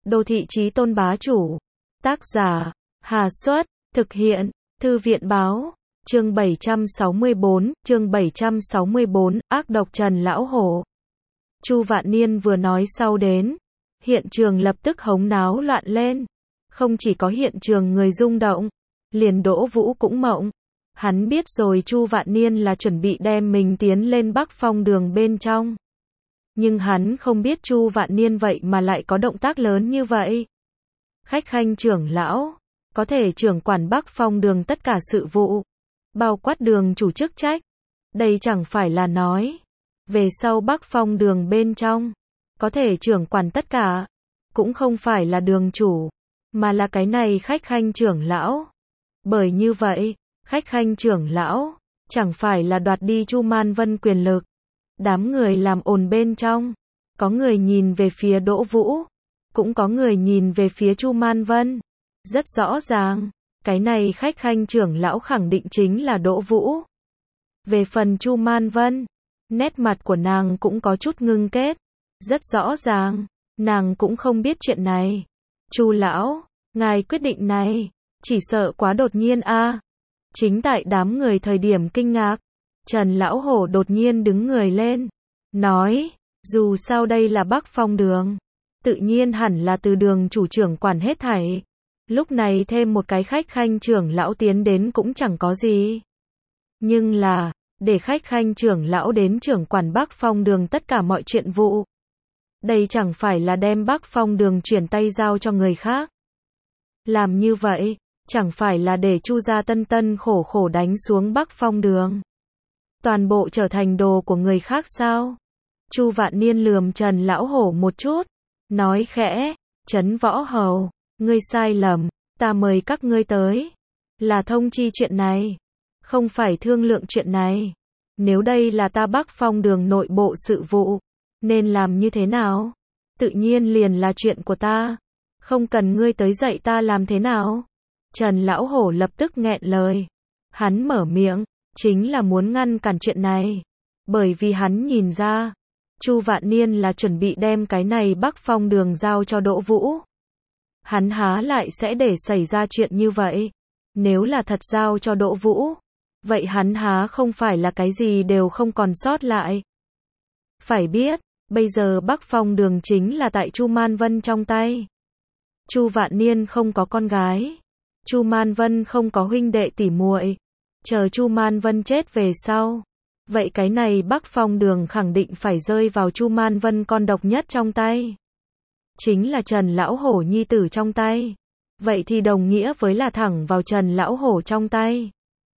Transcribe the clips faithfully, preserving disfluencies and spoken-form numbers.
Đô thị chí tôn bá chủ. Tác giả, Hà Xuất, thực hiện, Thư viện báo, chương bảy trăm sáu mươi bốn, chương bảy trăm sáu mươi bốn, ác độc Trần Lão Hổ. Chu Vạn Niên vừa nói sau đến, hiện trường lập tức hống náo loạn lên. Không chỉ có hiện trường người rung động, liền Đỗ Vũ cũng mộng. Hắn biết rồi Chu Vạn Niên là chuẩn bị đem mình tiến lên Bắc Phong đường bên trong. Nhưng hắn không biết Chu Vạn Niên vậy mà lại có động tác lớn như vậy. Khách khanh trưởng lão, có thể trưởng quản Bắc Phong đường tất cả sự vụ, bao quát đường chủ chức trách. Đây chẳng phải là nói, về sau Bắc Phong đường bên trong, có thể trưởng quản tất cả, cũng không phải là đường chủ, mà là cái này khách khanh trưởng lão. Bởi như vậy, khách khanh trưởng lão, chẳng phải là đoạt đi Chu Man Vân quyền lực. Đám người làm ồn bên trong, có người nhìn về phía Đỗ Vũ, cũng có người nhìn về phía Chu Man Vân. Rất rõ ràng, cái này khách khanh trưởng lão khẳng định chính là Đỗ Vũ. Về phần Chu Man Vân, nét mặt của nàng cũng có chút ngưng kết. Rất rõ ràng, nàng cũng không biết chuyện này. Chu lão, ngài quyết định này, chỉ sợ quá đột nhiên a. Chính tại đám người thời điểm kinh ngạc, Trần Lão Hổ đột nhiên đứng người lên, nói, dù sao đây là Bắc Phong đường, tự nhiên hẳn là từ đường chủ trưởng quản hết thảy. Lúc này thêm một cái khách khanh trưởng lão tiến đến cũng chẳng có gì. Nhưng là, để khách khanh trưởng lão đến trưởng quản Bắc Phong đường tất cả mọi chuyện vụ. Đây chẳng phải là đem Bắc Phong đường chuyển tay giao cho người khác. Làm như vậy, chẳng phải là để Chu gia tân tân khổ khổ đánh xuống Bắc Phong đường. Toàn bộ trở thành đồ của người khác sao? Chu Vạn Niên lườm Trần Lão Hổ một chút, nói khẽ, Trấn Võ Hầu, ngươi sai lầm, ta mời các ngươi tới, là thông chi chuyện này, không phải thương lượng chuyện này. Nếu đây là ta Bắc Phong đường nội bộ sự vụ, nên làm như thế nào? Tự nhiên liền là chuyện của ta, không cần ngươi tới dạy ta làm thế nào. Trần Lão Hổ lập tức nghẹn lời, hắn mở miệng, chính là muốn ngăn cản chuyện này, bởi vì hắn nhìn ra, Chu Vạn Niên là chuẩn bị đem cái này Bắc Phong đường giao cho Đỗ Vũ. Hắn há lại sẽ để xảy ra chuyện như vậy? Nếu là thật giao cho Đỗ Vũ, vậy hắn há không phải là cái gì đều không còn sót lại. Phải biết, bây giờ Bắc Phong đường chính là tại Chu Man Vân trong tay. Chu Vạn Niên không có con gái, Chu Man Vân không có huynh đệ tỷ muội. Chờ Chu Man Vân chết về sau, vậy cái này Bắc Phong đường khẳng định phải rơi vào Chu Man Vân con độc nhất trong tay. Chính là Trần Lão Hổ nhi tử trong tay. Vậy thì đồng nghĩa với là thẳng vào Trần Lão Hổ trong tay.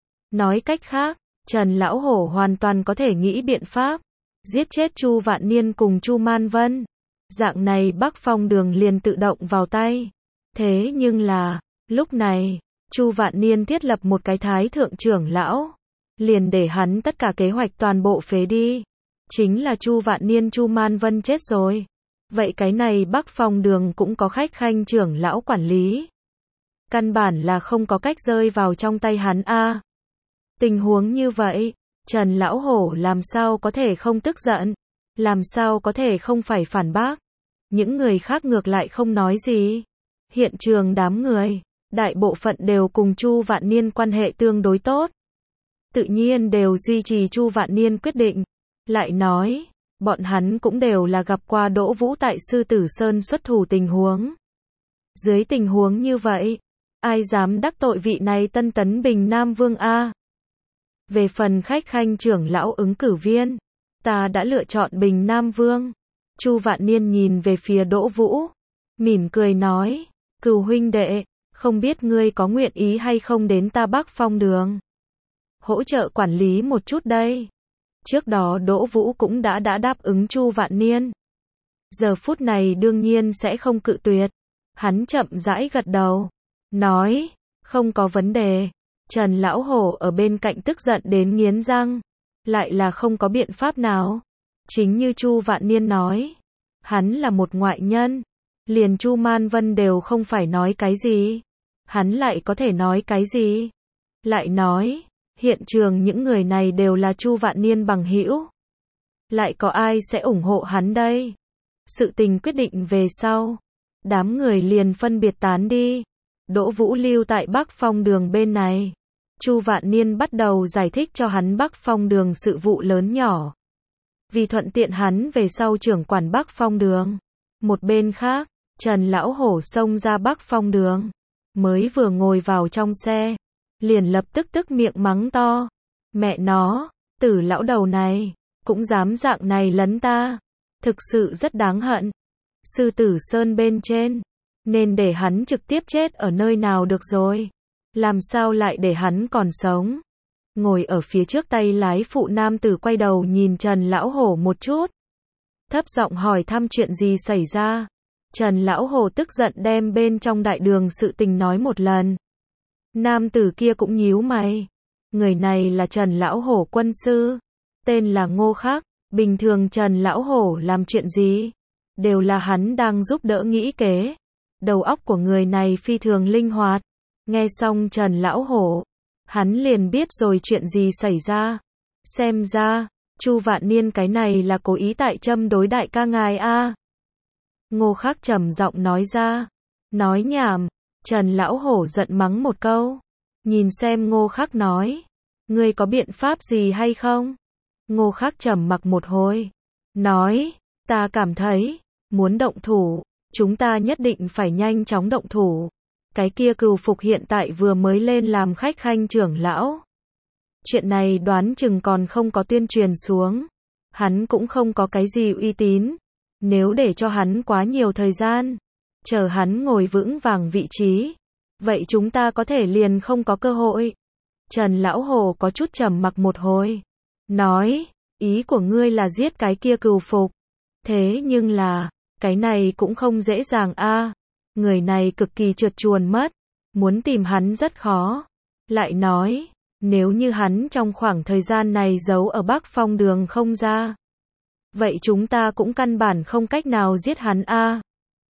Nói cách khác, Trần Lão Hổ hoàn toàn có thể nghĩ biện pháp giết chết Chu Vạn Niên cùng Chu Man Vân. Dạng này Bắc Phong đường liền tự động vào tay. Thế nhưng là, lúc này, Chu Vạn Niên thiết lập một cái thái thượng trưởng lão, liền để hắn tất cả kế hoạch toàn bộ phế đi. Chính là Chu Vạn Niên Chu Man Vân chết rồi. Vậy cái này Bắc Phong đường cũng có khách khanh trưởng lão quản lý. Căn bản là không có cách rơi vào trong tay hắn a. Tình huống như vậy, Trần Lão Hổ làm sao có thể không tức giận, làm sao có thể không phải phản bác. Những người khác ngược lại không nói gì. Hiện trường đám người, đại bộ phận đều cùng Chu Vạn Niên quan hệ tương đối tốt. Tự nhiên đều duy trì Chu Vạn Niên quyết định. Lại nói, bọn hắn cũng đều là gặp qua Đỗ Vũ tại Sư Tử Sơn xuất thủ tình huống. Dưới tình huống như vậy, ai dám đắc tội vị này Tân Tấn Bình Nam Vương a? Về phần khách khanh trưởng lão ứng cử viên, ta đã lựa chọn Bình Nam Vương. Chu Vạn Niên nhìn về phía Đỗ Vũ, mỉm cười nói, Cửu huynh đệ, không biết ngươi có nguyện ý hay không đến ta Bắc Phong đường hỗ trợ quản lý một chút đây. Trước đó Đỗ Vũ cũng đã đã đáp ứng Chu Vạn Niên. Giờ phút này đương nhiên sẽ không cự tuyệt. Hắn chậm rãi gật đầu, nói, không có vấn đề. Trần Lão Hổ ở bên cạnh tức giận đến nghiến răng, lại là không có biện pháp nào. Chính như Chu Vạn Niên nói, hắn là một ngoại nhân, liền Chu Man Vân đều không phải nói cái gì, hắn lại có thể nói cái gì? Lại nói, hiện trường những người này đều là Chu Vạn Niên bằng hữu, lại có ai sẽ ủng hộ hắn đây? Sự tình quyết định về sau, Đám người liền phân biệt tán đi. Đỗ Vũ lưu tại Bắc Phong đường bên này. Chu Vạn Niên bắt đầu giải thích cho hắn Bắc Phong đường sự vụ lớn nhỏ. Vì thuận tiện hắn về sau trưởng quản Bắc Phong đường. Một bên khác, Trần Lão Hổ xông ra Bắc Phong đường. Mới vừa ngồi vào trong xe, liền lập tức tức miệng mắng to. Mẹ nó, Tử lão đầu này, cũng dám dạng này lấn ta. Thực sự rất đáng hận. Sư Tử Sơn bên trên, nên để hắn trực tiếp chết ở nơi nào được rồi. Làm sao lại để hắn còn sống? Ngồi ở phía trước tay lái phụ nam tử quay đầu nhìn Trần Lão Hổ một chút. Thấp giọng hỏi thăm chuyện gì xảy ra. Trần Lão Hổ tức giận đem bên trong đại đường sự tình nói một lần. Nam tử kia cũng nhíu mày. Người này là Trần Lão Hổ quân sư. Tên là Ngô Khắc. Bình thường Trần Lão Hổ làm chuyện gì? Đều là hắn đang giúp đỡ nghĩ kế. Đầu óc của người này phi thường linh hoạt. Nghe xong Trần Lão Hổ, hắn liền biết rồi chuyện gì xảy ra. Xem ra, Chu Vạn Niên cái này là cố ý tại châm đối đại ca ngài a. Ngô Khắc trầm giọng nói ra. Nói nhảm, Trần Lão Hổ giận mắng một câu. Nhìn xem Ngô Khắc nói. Ngươi có biện pháp gì hay không? Ngô Khắc trầm mặc một hồi. Nói, ta cảm thấy, muốn động thủ, chúng ta nhất định phải nhanh chóng động thủ. Cái kia Cừu Phục hiện tại vừa mới lên làm khách khanh trưởng lão. Chuyện này đoán chừng còn không có tuyên truyền xuống. Hắn cũng không có cái gì uy tín. Nếu để cho hắn quá nhiều thời gian, chờ hắn ngồi vững vàng vị trí, vậy chúng ta có thể liền không có cơ hội. Trần Lão Hổ có chút trầm mặc một hồi. Nói, ý của ngươi là giết cái kia Cừu Phục. Thế nhưng là, cái này cũng không dễ dàng a. Người này cực kỳ trượt chuồn mất. Muốn tìm hắn rất khó. Lại nói, nếu như hắn trong khoảng thời gian này giấu ở Bắc Phong đường không ra, vậy chúng ta cũng căn bản không cách nào giết hắn a.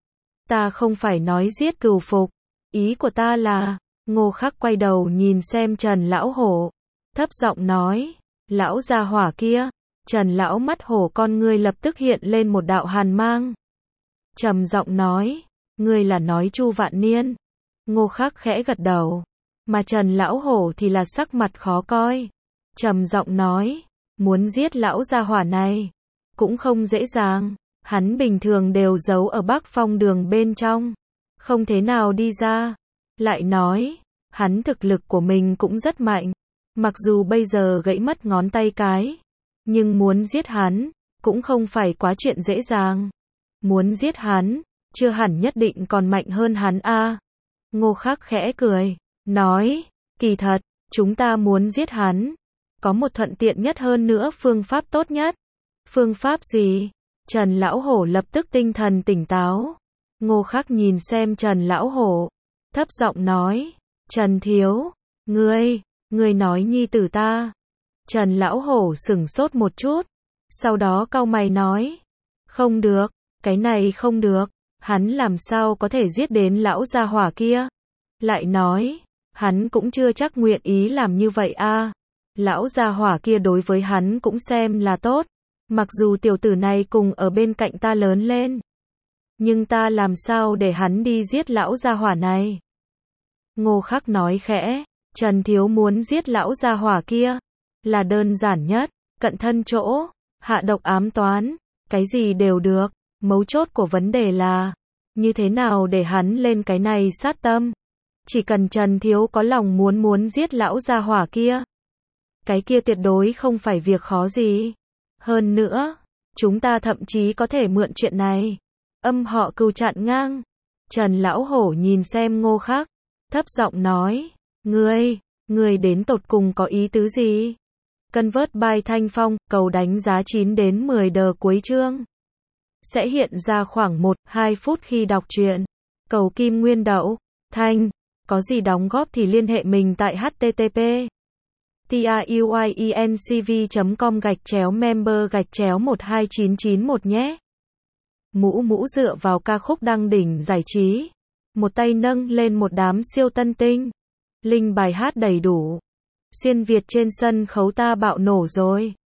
Ta không phải nói giết Cừu Phục. Ý của ta là, Ngô Khắc quay đầu nhìn xem Trần Lão Hổ. Thấp giọng nói, lão gia hỏa kia. Trần Lão mắt hổ con ngươi lập tức hiện lên một đạo hàn mang. Trầm giọng nói, ngươi là nói Chu Vạn Niên. Ngô Khắc khẽ gật đầu. Mà Trần Lão Hổ thì là sắc mặt khó coi. Trầm giọng nói, muốn giết lão gia hỏa này cũng không dễ dàng. Hắn bình thường đều giấu ở Bắc Phong đường bên trong, không thế nào đi ra. Lại nói, hắn thực lực của mình cũng rất mạnh. Mặc dù bây giờ gãy mất ngón tay cái, nhưng muốn giết hắn cũng không phải quá chuyện dễ dàng. Muốn giết hắn, chưa hẳn nhất định còn mạnh hơn hắn a. Ngô Khắc khẽ cười, nói, kỳ thật, chúng ta muốn giết hắn, có một thuận tiện nhất hơn nữa phương pháp tốt nhất. Phương pháp gì? Trần Lão Hổ lập tức tinh thần tỉnh táo. Ngô Khắc nhìn xem Trần Lão Hổ, thấp giọng nói, Trần Thiếu, ngươi, ngươi nói nhi tử ta. Trần Lão Hổ sửng sốt một chút, sau đó cau mày nói, không được, cái này không được, hắn làm sao có thể giết đến lão gia hỏa kia. Lại nói, hắn cũng chưa chắc nguyện ý làm như vậy a. Lão gia hỏa kia đối với hắn cũng xem là tốt. Mặc dù tiểu tử này cùng ở bên cạnh ta lớn lên, nhưng ta làm sao để hắn đi giết lão gia hỏa này? Ngô Khắc nói khẽ, Trần Thiếu muốn giết lão gia hỏa kia, là đơn giản nhất, cận thân chỗ, hạ độc ám toán, cái gì đều được. Mấu chốt của vấn đề là, như thế nào để hắn lên cái này sát tâm? Chỉ cần Trần Thiếu có lòng muốn muốn giết lão gia hỏa kia, cái kia tuyệt đối không phải việc khó gì. Hơn nữa, chúng ta thậm chí có thể mượn chuyện này, âm họ Cừu chặn ngang. Trần Lão Hổ nhìn xem Ngô Khắc, thấp giọng nói, ngươi, ngươi đến tột cùng có ý tứ gì? Convert by Thanh Phong, cầu đánh giá chín đến mười đờ cuối chương. Sẽ hiện ra khoảng một đến hai phút khi đọc truyện. Cầu Kim Nguyên Đậu, Thanh, có gì đóng góp thì liên hệ mình tại http truyencv chấm com gạch chéo member gạch chéo một hai chín chín một nhé. Mũ mũ dựa vào ca khúc đăng đỉnh giải trí. Một tay nâng lên một đám siêu tân tinh. Linh bài hát đầy đủ. Xuyên Việt trên sân khấu ta bạo nổ rồi.